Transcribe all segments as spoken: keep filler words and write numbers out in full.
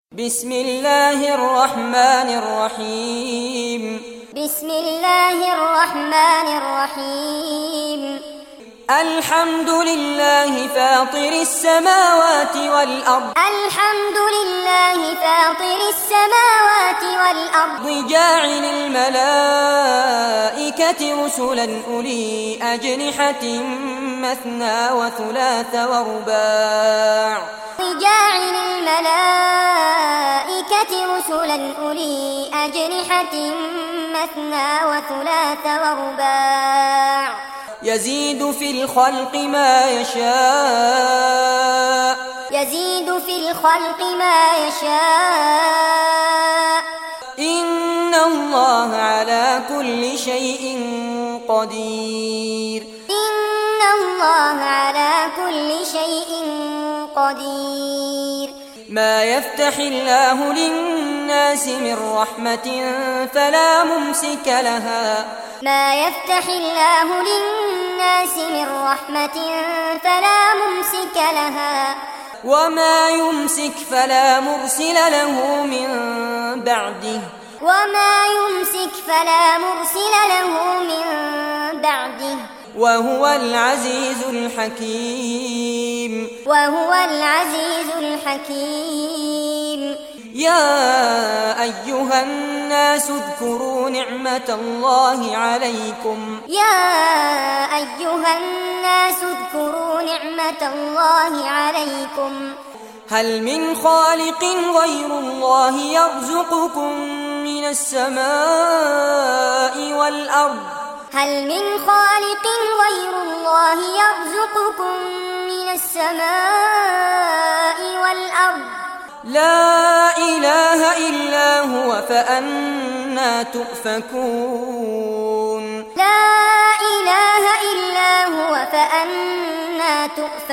بسم الله الرحمن الرحيم بسم الله الرحمن الرحيم الحمد لله فاطر السماوات والأرض الحمد لله فاطر السماوات والأرض جاعل الملائكة رسلا أولي أجنحة مثنى وثلاث ورباع جاعل الملائكة رسلا أولي أجنحة مثنى وثلاث ورباع يزيد في الخلق ما يشاء يزيد في الخلق ما يشاء إن الله على كل شيء قدير إن الله على كل شيء قدير ما يفتح الله للناس من رحمة فلا ممسك لها ما يفتح الله للناس من رحمة فلا ممسك لها وما يمسك فلا مرسل له من بعده وما يمسك فلا مرسل له من بعده وهو العزيز الحكيم وهو العزيز الحكيم يا أيها الناس اذكروا نعمة الله عليكم يا أيها الناس اذكروا نعمة الله عليكم هل من خالق غير الله يرزقكم من السماء والأرض هل من خالق غير الله يرزقكم من السماء والأرض لا إله إلا هو فأنى تؤفكون لا إله إلا هو فأنى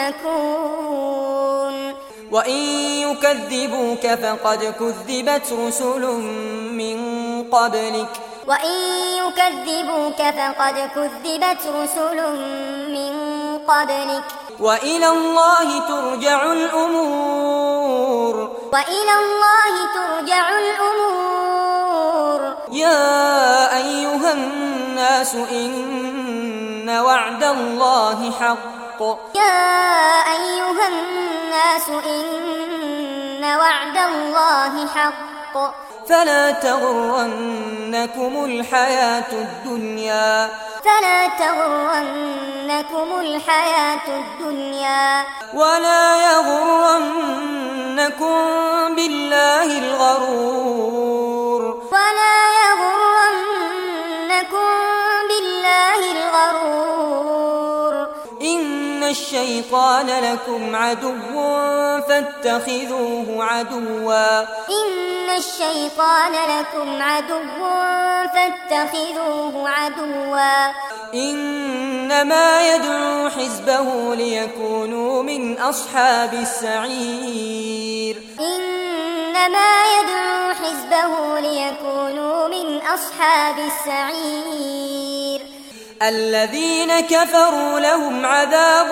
تؤفكون وإن يكذبوك فقد كذبت رسل من قبلك وإن يكذبوك فقد كذبت رسل من قبلك وإلى الله ترجع الأمور وإلى الله ترجع الأمور يا أيها الناس إن وعد الله حق يا أيها الناس إن وعد الله حق فلا تغرنكم الحياة الدنيا فلا تغرنكم الحياة الدنيا ولا يغرنكم بالله الغرور ولا يغرنكم بالله الغرور إن الشيطان لكم عدو فاتخذوه عدوا إن الشيطان لكم عدو فاتخذوه عدوا إنما يدعو حزبه ليكونوا من أصحاب السعير إنما يدعو حزبه ليكونوا من أصحاب السعير الذين كفروا لهم عذاب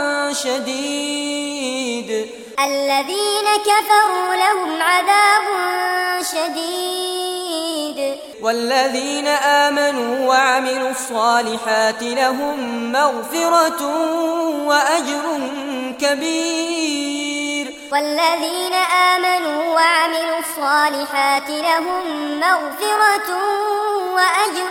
شديد الذين كفروا لهم عذاب شديد والذين آمنوا وعملوا الصالحات لهم مغفرة وأجر كبير والذين آمنوا وعملوا الصالحات لهم مغفرة وأجر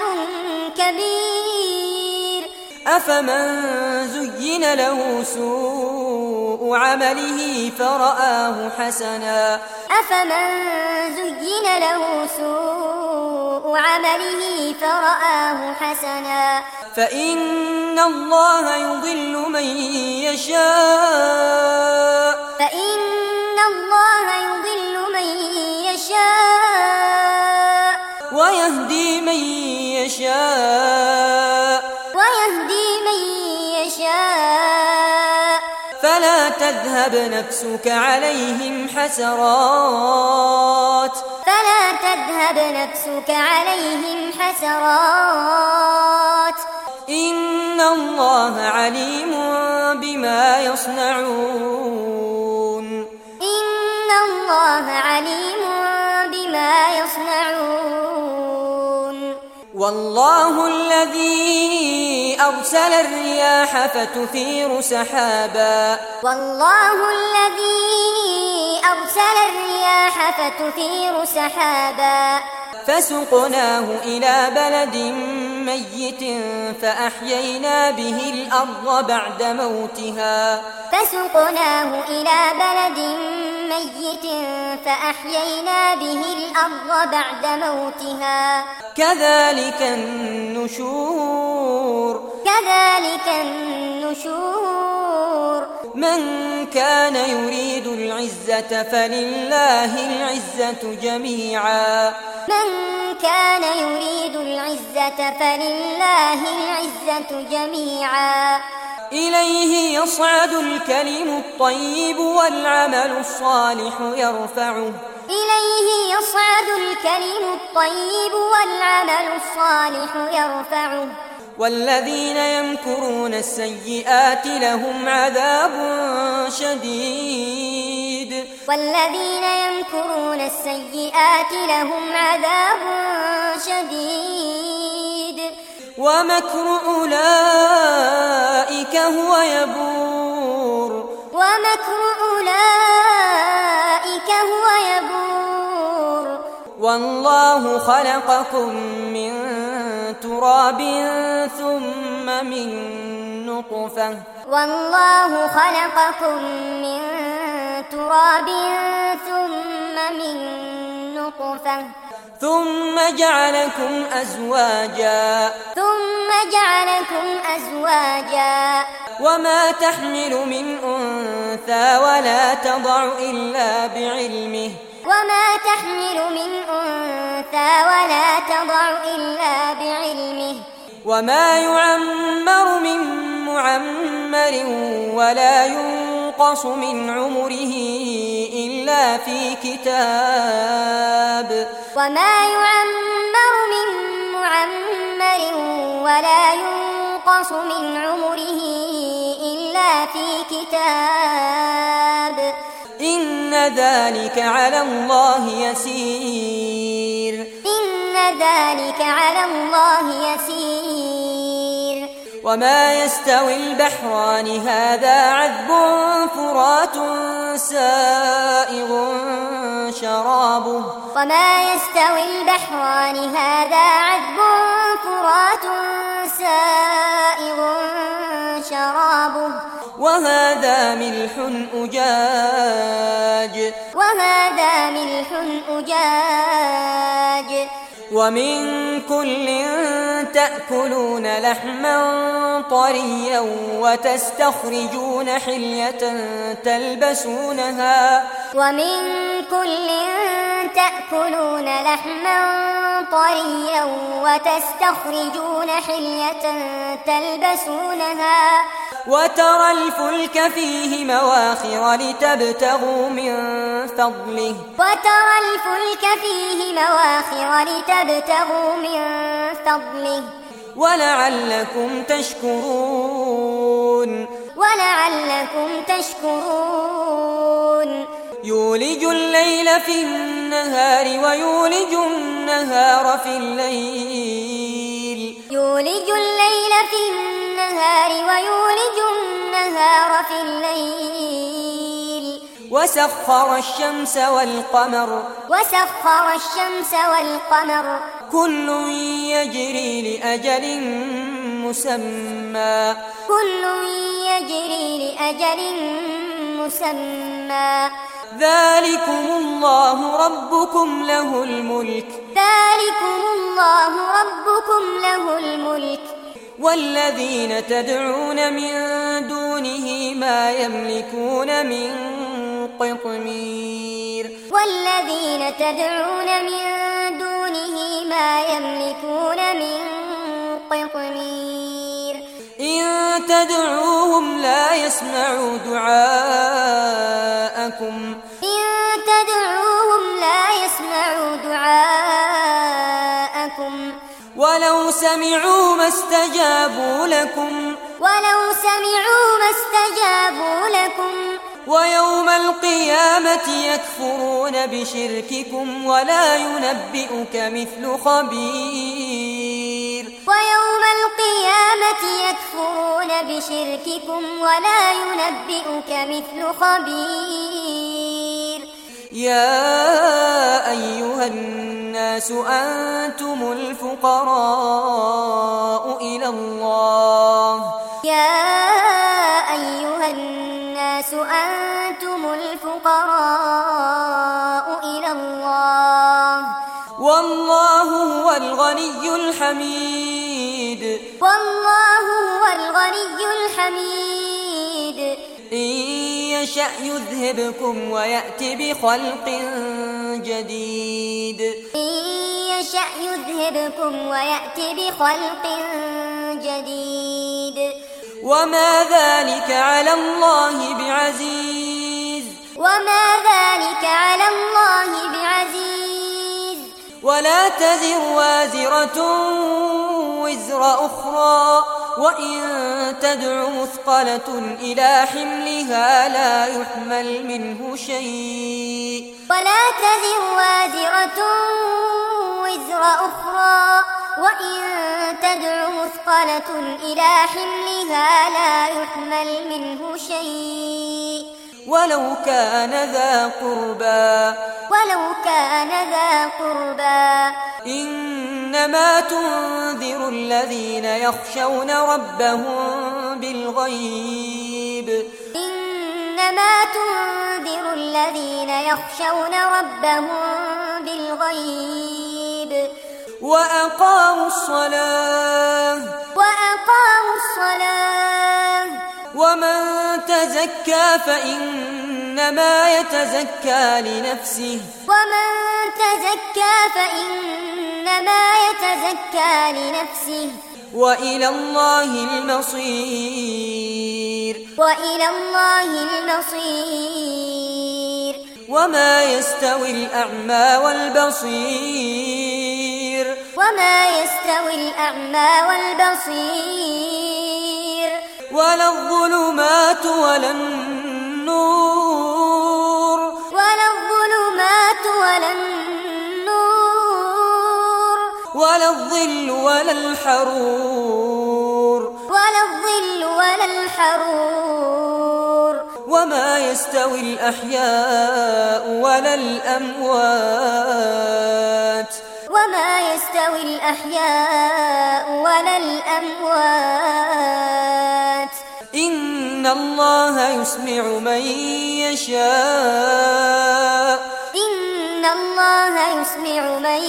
كبير أفمن زين له سوء عمله فرآه حسنا أفمن زين له سوء عمله فرآه حسنا فإن الله يضل من يشاء فإن الله يضل من يشاء ويهدي من يشاء ويهدي من يشاء فلا تذهب نفسك عليهم حسرات فلا تذهب نفسك عليهم حسرات إن الله عليم بما يصنعون إن الله الله عليم بما يصنعون والله الذي أرسل الرياح فتثير سحابا والله الذي أرسل الرياح فتثير سحابا فسقناه إلى بلد ميت فأحيينا به الأرض بعد موتها فسقناه إلى بلد ميت فأحيينا به الأرض بعد موتها كذلك النشور كذلك النشور من كان يريد العزة فلله العزة جميعا من كان يريد العزة فلله العزة جميعا إليه يصعد الكلم الطيب والعمل الصالح يرفعه إليه يصعد الكلم الطيب والعمل الصالح يرفعه والذين يمكرون السيئات لهم عذاب شديد والذين يمكرون السيئات لهم عذاب شديد ومكر أولئك هو يبور ومكر أولئك هو يبور والله خلقكم من تراب ثم من نطفة والله خلقكم من تراب ثم من نطفة ثم جعلكم أزواجا ثم جعلكم أزواجا وما تحمل من أنثى ولا تضع إلا بعلمه وما تحمل من أنثى ولا تضع إلا بعلمه وما يعمر من معمر ولا ينقص من عمره إلا في كتاب وما يعمر من معمر ولا ينقص من عمره إلا في كتاب إن ذلك على الله يسير إن ذلك على الله يسير وما يستوي البحران هذا عذب فرات سائغ شرابه وما يستوي البحران هذا عذب فرات سائغ شرابه وهذا ملح أجاج وهذا ملح أجاج ومن كل تأكلون لحما طريا وتستخرجون حلية تلبسونها ومن كل تأكلون لحما طريا وتستخرجون حلية تلبسونها وترى الفلك فيه مواخر لتبتغوا من فضله وترى الفلك فيه مواخر لتبتغوا من فضله ولعلكم تشكرون ولعلكم تشكرون يولج الليل في النهار ويولج النهار في الليل يولج الليل في النهار ويولج النهار في الليل وسخر الشمس والقمر وسخر الشمس والقمر كل يجري لأجل مسمى كل يجري لأجل مسمى ذلكم الله ربكم له الملك ذلكم الله ربكم له الملك والذين تدعون من دونه ما يملكون من قطمير والذين تدعون من دونه ما يملكون من قطمير إن تدعوهم لا يسمعوا دعاءكم إن تدعوهم لا يسمعوا دعاءكم ولو سمعوا ما استجابوا لكم ولو سمعوا ما استجابوا لكم ويوم القيامة يكفرون بشرككم ولا ينبئك مثل خبير ويوم القيامة يكفرون بشرككم ولا ينبئك مثل خبير يا أيها الناس أنتم الفقراء إلى الله يا أيها الناس أنتم الفقراء إلى الله والله هو الغني الحميد والله هو الغني الحميد إن يشأ يذهبكم ويأتي بخلق جديد إن يشأ يذهبكم ويأتي بخلق جديد وما ذلك على الله بعزيز وما ذلك على الله بعزيز ولا تزر وازرة وزر أخرى وإن تدع مثقلة إلى حملها لا يحمل منه شيء ولا تزر وازرة وزر أخرى وإن تدع مثقلة إلى حملها لا يحمل منه شيء ولو كان ذا قربى ولو كان ذا قربى إنما تنذر الذين يخشون ربهم بالغيب إنما تنذر الذين يخشون ربهم بالغيب وأقاموا الصلاة وأقاموا الصلاة ومن تزكى فإنما يتزكى لنفسه ومن تزكى فإنما يتزكى لنفسه وإلى الله المصير وإلى الله المصير وما يستوي الأعمى والبصير وما يستوي الأعمى والبصير ولا الظلمات ولا النور ولا الظلمات ولا النور ولا الظل ولا الحرور ولا الظل ولا الحرور وما يستوي الأحياء ولا الأموات وما يستوي الأحياء ولا الأموات إن الله يسمع من يشاء إن الله يسمع من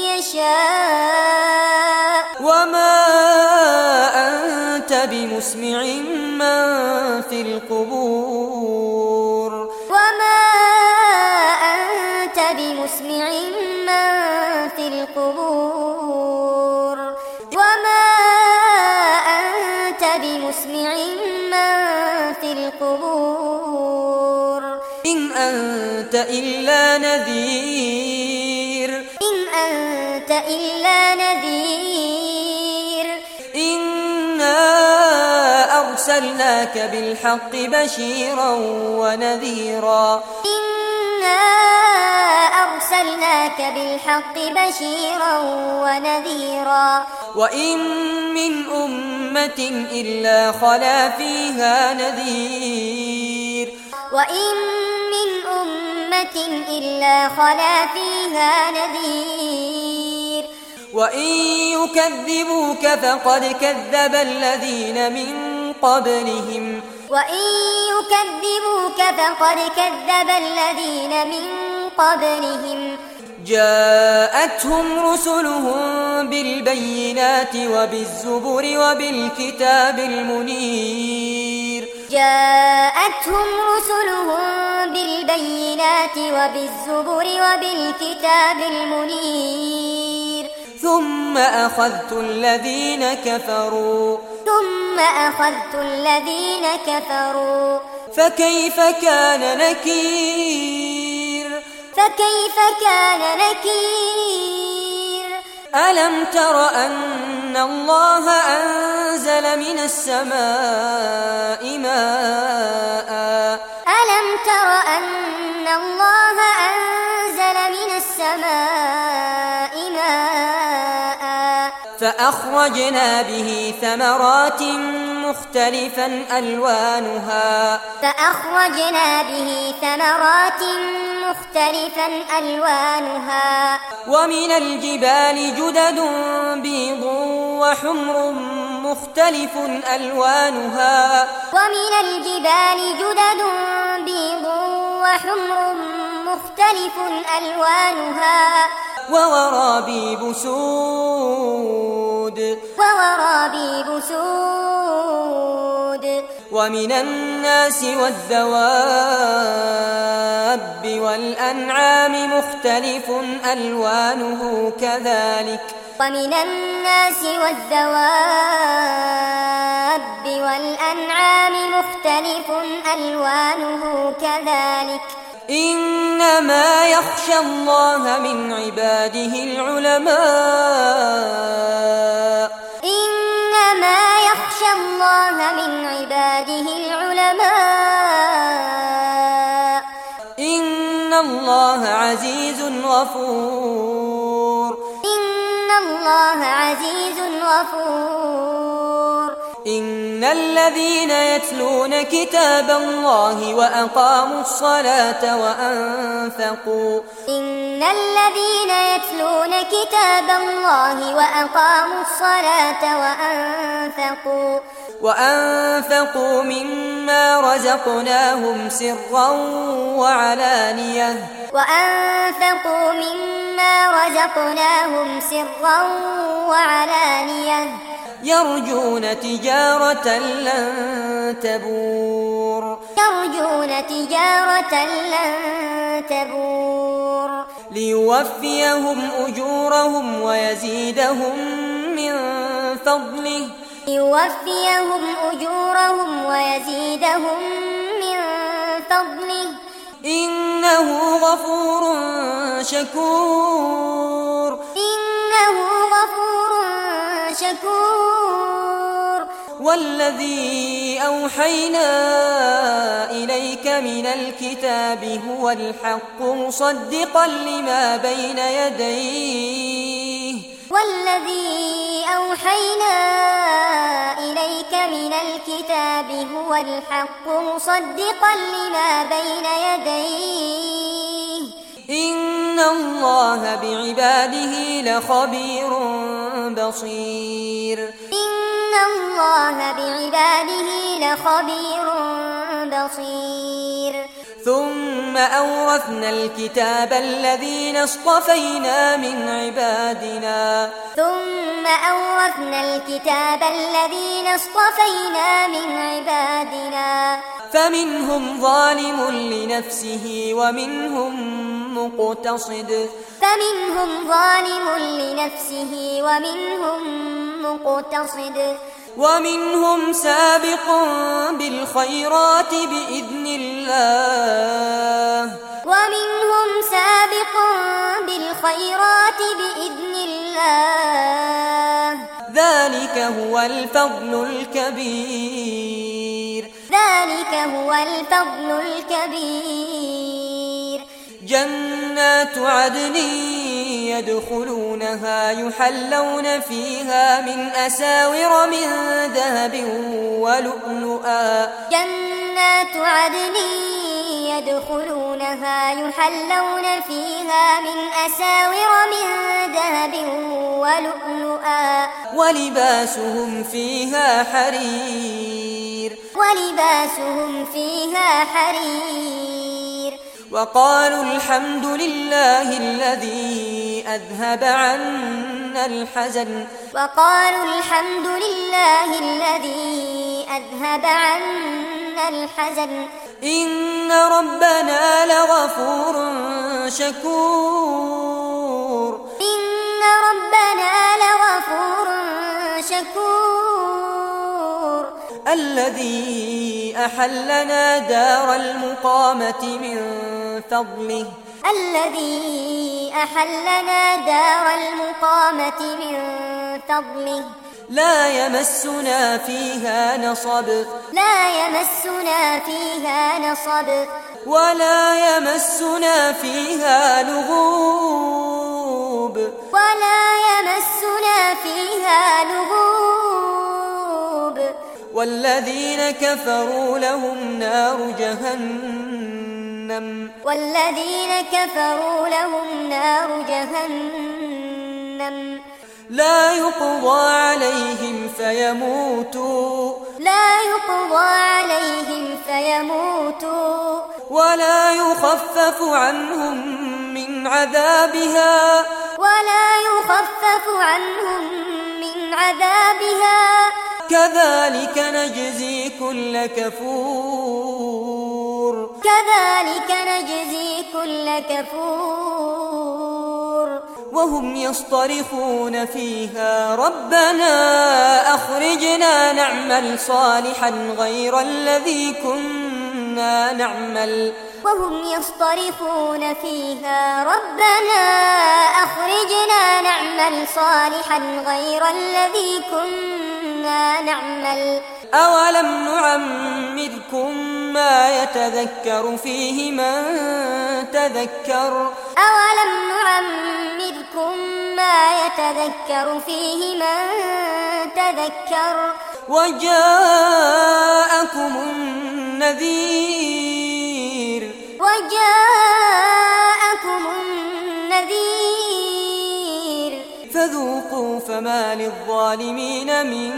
يشاء وما أنت بمسمع من في القبور وما أنت بمسمع من في القبور وما أنت بمسمع من في القبور إن أنت إلا نذير إن أنت إلا نذير إنا أرسلناك بالحق بشيرا ونذيرا إنا أرسلناك بالحق بشيرا ونذيرا وإن من أمة إلا خلا فيها نذير وإن من أمة إلا خلا فيها نذير وإن يكذبوك فقد كذب الذين من قبلهم وإن يكذبوك فقد كذب الذين من قبلهم جاءتهم رسلهم بالبينات وبالزبر وبالكتاب المنير جاءتهم رسلهم بالبينات وبالزبر وبالكتاب المنير ثم أخذت الذين كفروا ثم أخذت الذين كفروا فكيف كان نكير فكيف كان نكير ألم تر أن الله أنزل من السماء ماء ألم تر أن الله أنزل من السماء ماء فأخرجنا به ثمرات مختلفا ألوانها فأخرجنا به ثمرات مختلفا ألوانها ومن الجبال جدد بيض وحمر مختلف ألوانها ومن الجبال جدد بيض وحمر مختلف ألوانها وغرابيب سود وغرابيب سود ومن الناس والدواب والأنعام مختلف ألوانه كذلك ومن الناس والدواب والأنعام مختلف ألوانه كذلك إنما يخشى الله من عباده العلماء إنما يخشى الله من عباده العلماء إن الله عزيز غفور إن الله عزيز غفور إن الذين يتلون كتاب الله وأقاموا الصلاة وأنفقوا إن الذين يتلون كتاب الله وأقاموا الصلاة وأنفقوا وأنفقوا مما رزقناهم سرا وعلانية وأنفقوا مما رزقناهم سرا وعلانية يرجون تجارة لن تبور يرجون تجارة لن تبور ليوفيهم أجورهم ويزيدهم من فضله ليوفيهم أجورهم ويزيدهم من فضله إنه غفور شكور إنه غفور شكور والذي أوحينا إليك من الكتاب هو الحق مصدقا لما بين يديه والذي أوحينا إليك من الكتاب هو الحق مصدقا لما بين يديه إن الله بعباده لخبير بصير إن الله بعباده لخبير بصير ثم أورثنا الكتاب الذين اصطفينا من عبادنا ثم أورثنا الكتاب الذين اصطفينا من عبادنا فمنهم ظالم لنفسه ومنهم مقتصد فمنهم ظالم لنفسه ومنهم مقتصد ومنهم سابق بالخيرات بإذن الله ومنهم سابق بالخيرات بإذن الله ذلك هو الفضل الكبير ذلك هو الفضل الكبير جنات عدن يدخلونها يحلون فيها من أساور من ذهب ولؤلؤا جنات عدن يدخلونها يحلون فيها من أساور من ذهب ولؤلؤا ولباسهم فيها حرير ولباسهم فيها حرير وقالوا الحمد لله الذي أذهب عنا الحزن وقالوا الحمد لله الذي أذهب عنا الحزن إن ربنا لغفور شكور إن ربنا لغفور شكور الذي أحلنا دار المقامة من فضله الذي أحلنا دار المقامة من فضله لا يمسنا فيها نصب لا يمسنا فيها نصب ولا يمسنا فيها لغوب ولا يمسنا فيها لغوب والذين كفروا لهم نار جهنم والذين كفروا لهم نار جهنم لا يقضى عليهم فيموتوا لا يقضى عليهم فيموتوا ولا يخفف عنهم من عذابها ولا يخفف عنهم من عذابها كذلك نجزي كل كفور كذلك نجزي كل كفور وهم يصطرخون فيها ربنا أخرجنا نعمل صالحا غير الذي كنا نعمل وهم يصطرخون فيها ربنا أخرجنا نعمل صالحا غير الذي كنا نعمل أولم نعمركم ما يتذكر فيه من تذكر أولم نعمركم ما يتذكر فيه من تذكر وجاءكم النذير وجاءكم النذير فذوقوا فما للظالمين من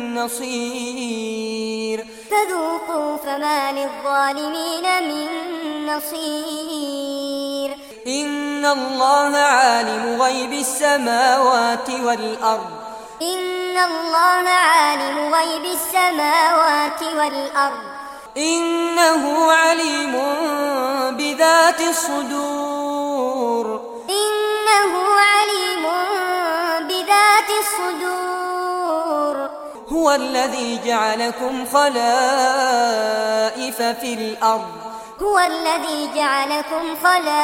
نصير فذوقوا فما للظالمين من نصير إن الله عالم غيب السماوات والأرض إن الله عالم غيب السماوات والأرض إنه عليم بذات الصدور إنه عليم بذات الصدور هو الذي جعلكم خلائف في الأرض هو الذي جعلكم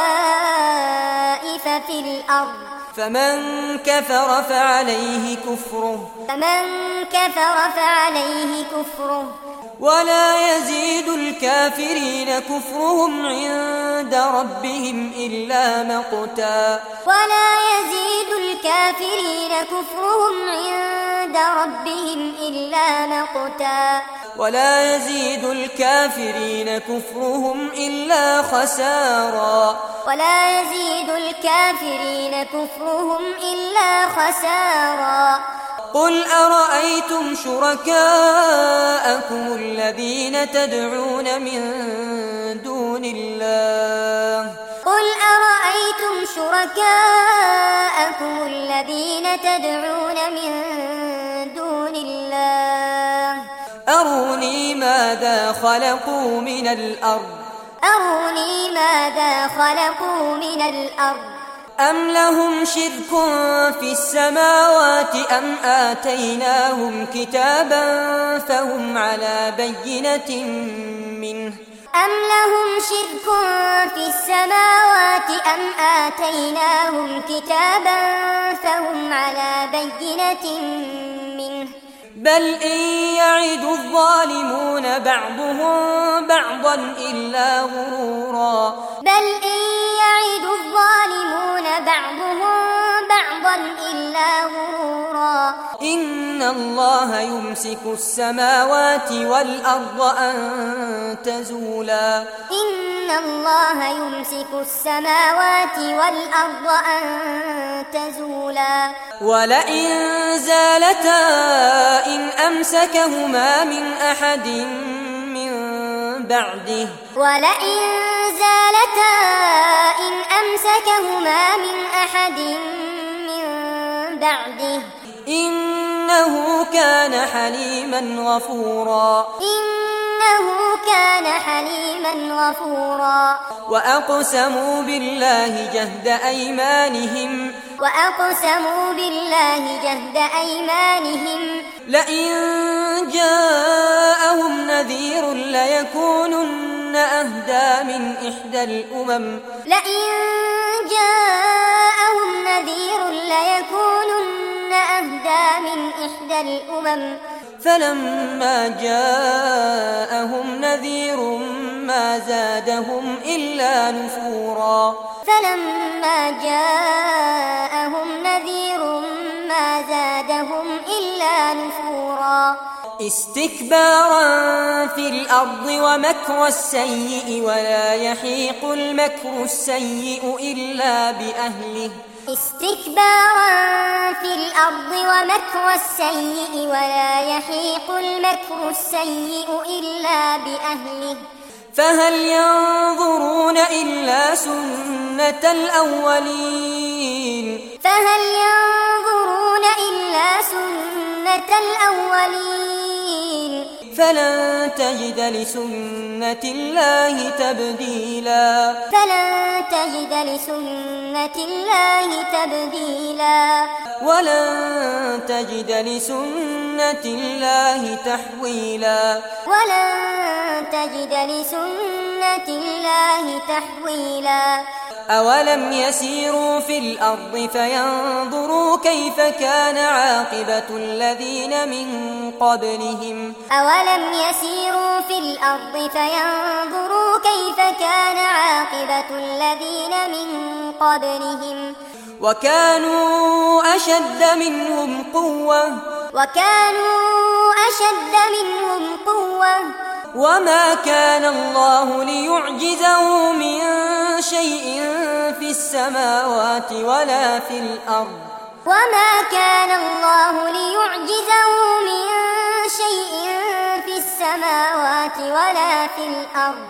خلائف في الأرض فمن كفر فعليه كفره فمن كفر فعليه كفره ولا يزيد الكافرين كفرهم عند ربهم إلا مقتا ولا يزيد الكافرين كفرهم عند ربهم إلا مقتا ولا يزيد الكافرين كفرهم إلا خسارا ولا يزيد الكافرين كفرهم إلا خسارا قل أرأيتم شركاءكم الذين تدعون من دون الله قل أرأيتم شركاءكم الذين تدعون من دون الله أروني ماذا خلقوا من الأرض أروني ماذا خلقوا من الأرض أم لهم شرك في السماوات أم آتيناهم كتابا فهم على بينة منه أم لهم شرك في السماوات أم آتيناهم كتابا فهم على بينة منه بل إن يعد الظالمون بعضهم بعضا إلا غرورا بل إن يعد الظالمون بعضهم بعضا إلا غرورا إن الله يمسك السماوات والأرض أن تزولا إن الله يمسك السماوات والأرض أن تزولا ولئن زالتا إن أمسكهما من أحد من بعده ولئن زالتا إن أمسكهما من أحد من بعده إنه كان حليما غفورا إنه كان حليما غفورا وأقسموا بالله جهد أيمانهم وأقسموا بالله جهد أيمانهم لئن جاءهم نذير ليكونن أهدى من إحدى الأمم لئن جاءهم نذير ليكونن أهدى من إحدى الأمم فلما جاءهم نذير ما زادهم إلا نفورا فلما جاءهم نذير ما زادهم إلا نفورا استكبارا في الأرض ومكر السيء ولا يحيق المكر السيء إلا بأهله استكبارا في الأرض ومكر السيء ولا يحيق المكر السيء إلا بأهله فهل ينظرون إلا سنة الأولين فهل ينظرون إلا سنة الأولين فلن تجد لسنة الله تبديلا فلن تجد لسنة الله تبديلا ولن تجد لسنة الله تحويلا ولن تجد لسنة الله تحويلا أولم يسيروا في الأرض فينظروا كيف كان عاقبة الذين من قبلهم أولم يسيروا في الأرض فينظروا كيف كان عاقبة الذين من قبلهم وكانوا أشد منهم قوة وكانوا أشد منهم قوة وما كان الله ليعجزه من شيء في السماوات ولا في الأرض وما كان الله ليعجزه من شيء في السماوات ولا في الأرض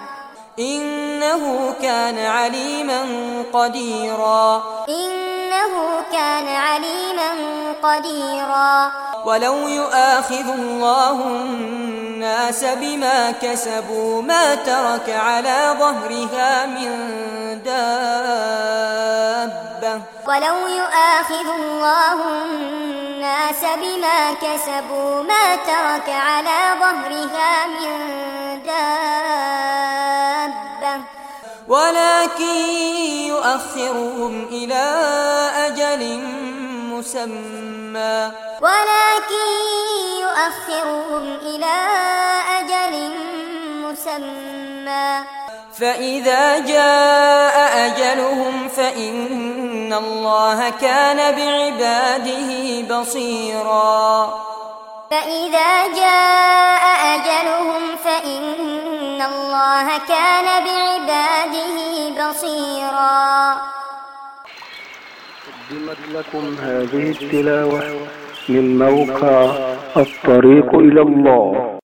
إنه كان عليما قديرا إنه كان عليما قديرا ولو يؤاخذ الله الناس بما كسبوا ما ترك على ظهرها من دابة ولو يؤاخذ الله الناس بما كسبوا ما ترك على ظهرها من دابة ولكن يؤخرهم إلى أجل مسمى ولكن يؤخرهم إلى أجل مسمى فإذا جاء أجلهم فإن الله كان بعباده بصيرا فإذا جاء أجلهم فإن الله كان بعباده بصيرا. قدمت لكم هذه التلاوة من موقع الطريق إلى الله.